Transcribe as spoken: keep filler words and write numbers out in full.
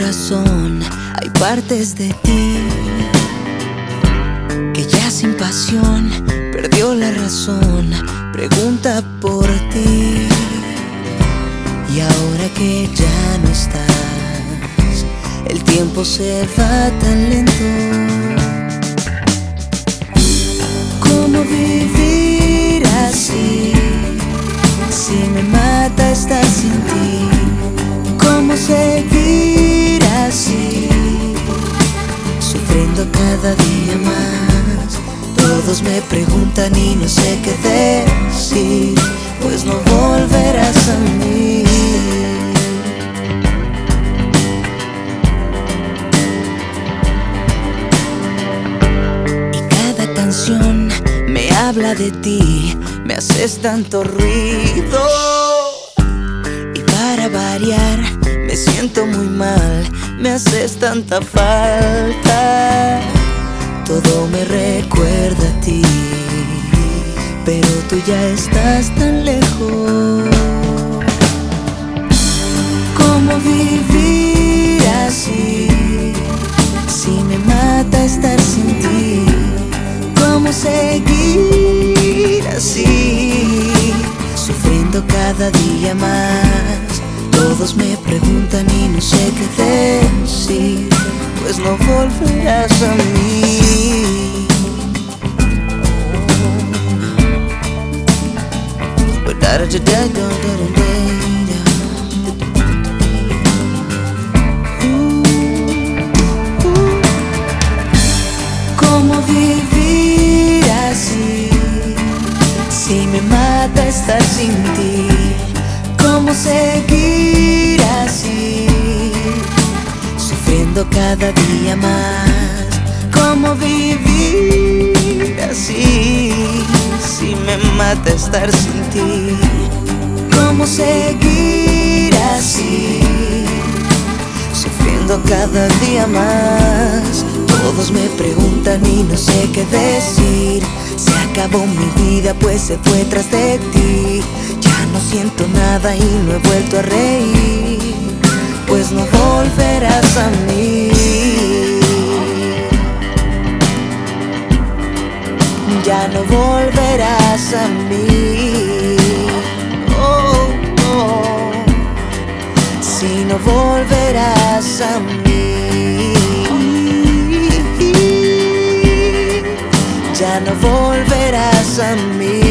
corazón hay partes de ti que ya sin pasión perdió la razón. Pregunta por ti. Y ahora que ya no estás, el tiempo se va tan lento. ¿Cómo vivir así? Si me mata estar sin ti. ¿Cómo seguir así? Sufriendo cada día más. Todos me preguntan y no sé qué decir, pues no volverás a mí. Y cada canción me habla de ti, me haces tanto ruido. Y para variar me siento muy mal, me haces tanta falta. Todo me recuerda a ti, pero tú ya estás tan lejos. ¿Cómo vivir así? Si me mata estar sin ti. ¿Cómo seguir así? Sufriendo cada día más. Todos me preguntan y no sé qué decir, pues no volverás a mí. ¿Cómo vivir así? Si me mata estar sin ti. ¿Cómo seguir así? Sufriendo cada día más. ¿Cómo vivir así? Si me mata estar sin ti. ¿Cómo seguir así? Sufriendo cada día más. Todos me preguntan y no sé qué decir. Se acabó mi vida pues se fue tras de ti. Ya no siento nada y no he vuelto a reír, pues no volverás a mí. Ya no volverás a mí. Oh, oh. Si no volverás a mí. Ya no volverás a mí.